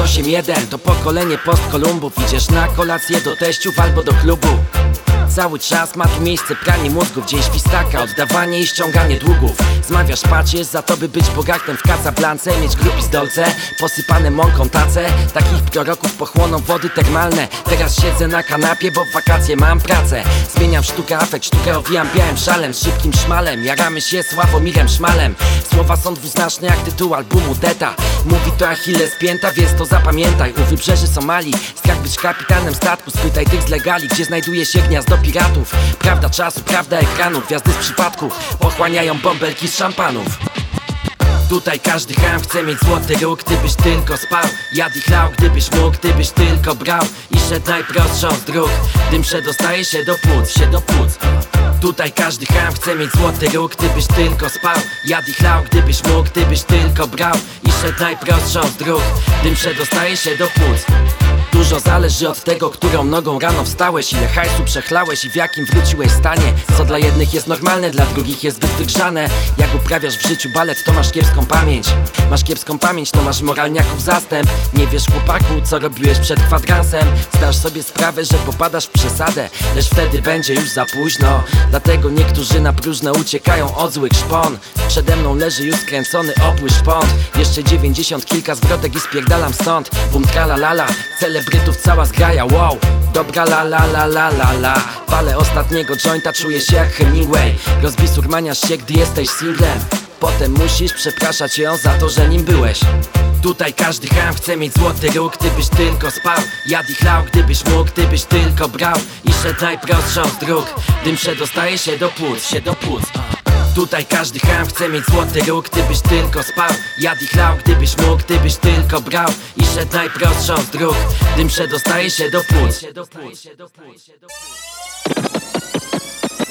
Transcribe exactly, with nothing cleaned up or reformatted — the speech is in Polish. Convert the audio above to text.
osiem jeden to pokolenie postkolumbów. Idziesz na kolację do teściów albo do klubu. Cały czas ma tu miejsce pranie mózgów, dzień świstaka, oddawanie i ściąganie długów. Zmawiasz pacierz za to, by być bogatem w Casablance, mieć grupy z dolce, posypane mąką tace. Takich proroków pochłoną wody termalne. Teraz siedzę na kanapie, bo w wakacje mam pracę. Zmieniam sztukę afekt, sztukę owijam białym szalem, z szybkim szmalem, jaramy się Sławomirem Szmalem. Słowa są dwuznaczne jak tytuł albumu Deta. Mówi to Achilles Pięta, więc to zapamiętaj. U wybrzeży Somalii, strach być kapitanem statku. Spytaj tych z legali, gdzie znajduje się gniazdo piratów. Prawda czasu, prawda ekranu, gwiazdy z przypadku pochłaniają bąbelki z szampanów. Tutaj każdy ham chce mieć złoty róg. Gdybyś tylko spał, jadł i chlał. Gdybyś mógł, gdybyś tylko brał i szedł najprostszą z dróg. Dym przedostaje się do płuc, się do płuc. Tutaj każdy ham chce mieć złoty róg. Gdybyś tylko spał, jadł i chlał. Gdybyś mógł, gdybyś tylko brał i szedł najprostszą z dróg. Dym przedostaje się do płuc. Dużo zależy od tego, którą nogą rano wstałeś, ile hajsu przechlałeś i w jakim wróciłeś stanie. Co dla jednych jest normalne, dla drugich jest zbyt wygrzane. Jak uprawiasz w życiu balet, to masz kiepską pamięć. Masz kiepską pamięć, to masz moralniaków zastęp. Nie wiesz, chłopaku, co robiłeś przed kwadransem. Zdasz sobie sprawę, że popadasz w przesadę, lecz wtedy będzie już za późno. Dlatego niektórzy na próżno uciekają od złych szpon. Przede mną leży już skręcony obły szpont. Jeszcze dziewięćdziesiąt kilka zwrotek i spierdalam stąd. Bum tralalala, celebrytów cała zgraja, wow. Dobra la la la la la la. Palę ostatniego jointa, czuję się jak Hemingway. Rozbisurmaniasz się, gdy jesteś singlem. Potem musisz przepraszać ją za to, że nim byłeś. Tutaj każdy ham chce mieć złoty róg. Gdybyś tylko spał, jadł i chlał. Gdybyś mógł, gdybyś tylko brał i szedł najprostszą z dróg. Dym przedostaje się do płuc, się do płuc. Tutaj każdy ham chce mieć złoty róg. Gdybyś tylko spał, jadł i chlał. Gdybyś mógł, gdybyś tylko brał i szedł najprostszą z dróg. Dym przedostaje się do płuc.